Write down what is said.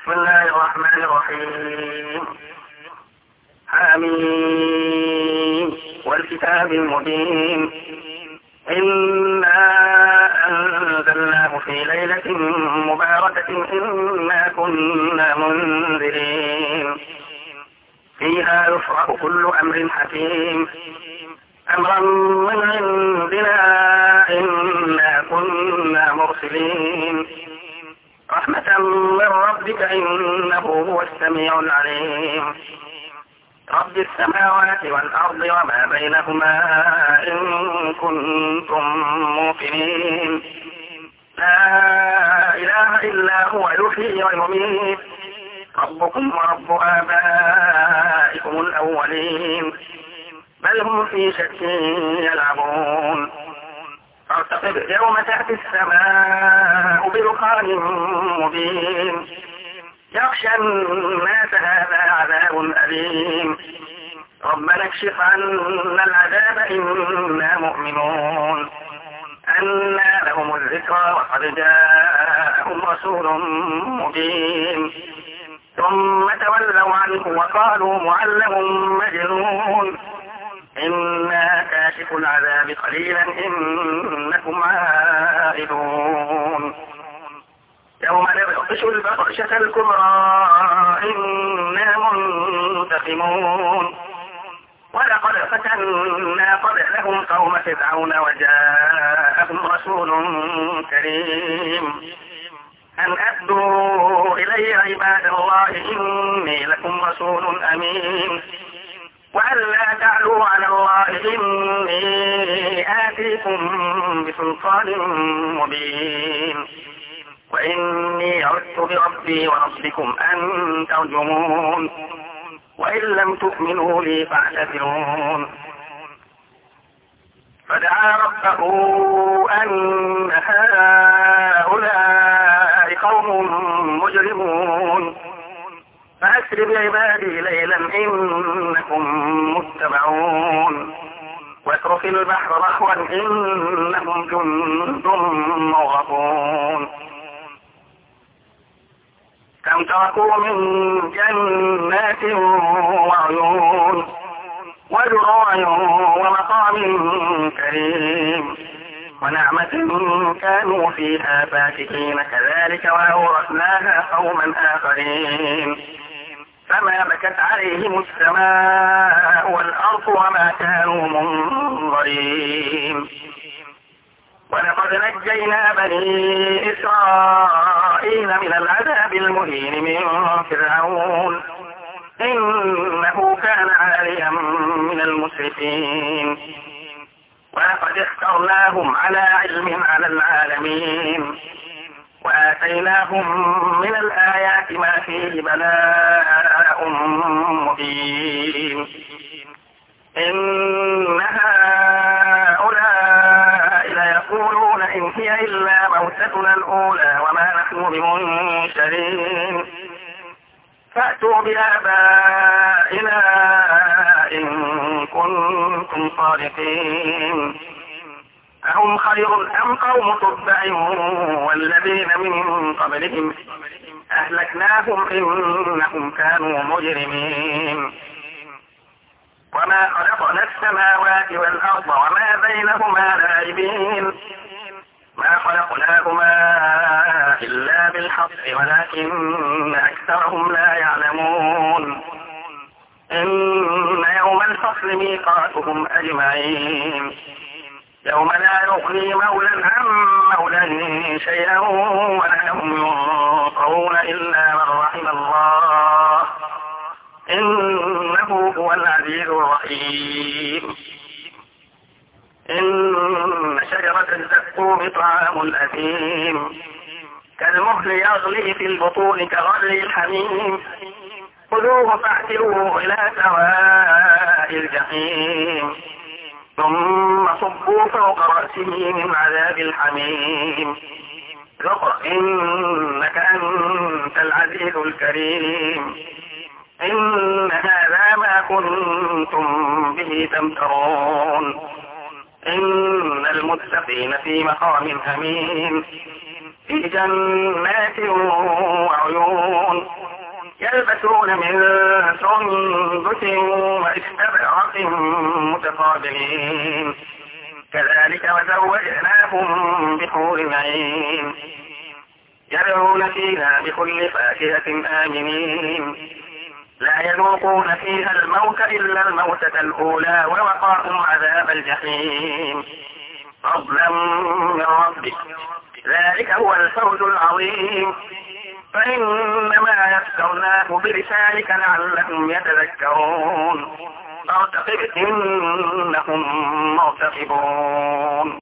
بسم الله الرحمن الرحيم. حميم والكتاب المبين. إنا أنزلناه في ليلة مباركة إنا كنا منذرين فيها يفرق كل أمر حكيم أمرا من عندنا إنا كنا مرسلين رحمة من ربك إنه هو السميع العليم رب السماوات والأرض وما بينهما إن كنتم موقنين لا إله إلا هو يحيي ويميت ربكم ورب آبائكم الأولين بل هم في شك يلعبون فارتقب يوم تأتي السماء بدخان مبين يخشى الناس هذا عذاب أليم ربنا اكشف عنا العذاب إنا مؤمنون أنى لهم الذكرى وقد جاءهم رسول مبين ثم تولوا عنه وقالوا معلم مجنون إنا كاشف العذاب قليلا إنكم عائدون يوم نبطش البطشة الكبرى إنا منتقمون ولقد فتنا قبلهم قوم فرعون وجاءهم رسول كريم أن أدوا إلي عباد الله إني لكم رسول أمين وأن لا تعلوا على الله إني آتيكم بسلطان مبين وإني عدت بربي وربكم أن ترجمون وإن لم تؤمنوا لي فاعتذرون فدعا ربه أن هؤلاء قوم مجرمون فأسر بعبادي ليلا إنكم متبعون واترك البحر رهوا إنهم جند مغرقون كم تركوا من جنات وعيون وزروع ومقام كريم ونعمة كانوا فيها فاكهين كذلك وأورثناها قوما آخرين فما بكت عليهم السماء والأرض وما كانوا منظرين ولقد نجينا بني إسرائيل من العذاب المهين من فرعون إنه كان عاليا من المسرفين ولقد اخترناهم على علم على العالمين وآتيناهم من الآيات ما فيه بلاء مبين إن هؤلاء ليقولون إن هي إلا موتتنا الأولى وما نحن بمنشرين فأتوا بآبائنا إن كنتم صادقين أهم خير أم قوم تبع والذين من قبلهم أهلكناهم إنهم كانوا مجرمين وما خلقنا السماوات والأرض وما بينهما لاعبين ما خلقناهما إلا بالحق ولكن أكثرهم لا يعلمون إن يوم الفصل ميقاتهم أجمعين يوم لا يغني مولى عن مولى شيئا ولا هم ينصرون إلا من رحم الله إنه هو العزيز الرحيم إن شجرة الزقوم طعام الأثيم كالمهل يغلي في البطون كغلي الحميم خذوه فاعتلوه إلى سواء الجحيم ثم صبوا فوق رأسه من عذاب الحميم ذق إنك أنت العزيز الكريم إن هذا ما كنتم به تمترون إن المتقين في مقام أمين في جنات وعيون يلبسون من سندس واستبرق متقابلين كذلك وزوجناهم بحور عين يدعون فيها بكل فاكهة آمنين لا يذوقون فيها الموت إلا الموتة الأولى ووقاهم عذاب الجحيم فضلا من ربك ذلك هو الفوز العظيم فإنما يسرناه بلسانك لعلهم يتذكرون فارتقب إنهم مرتقبون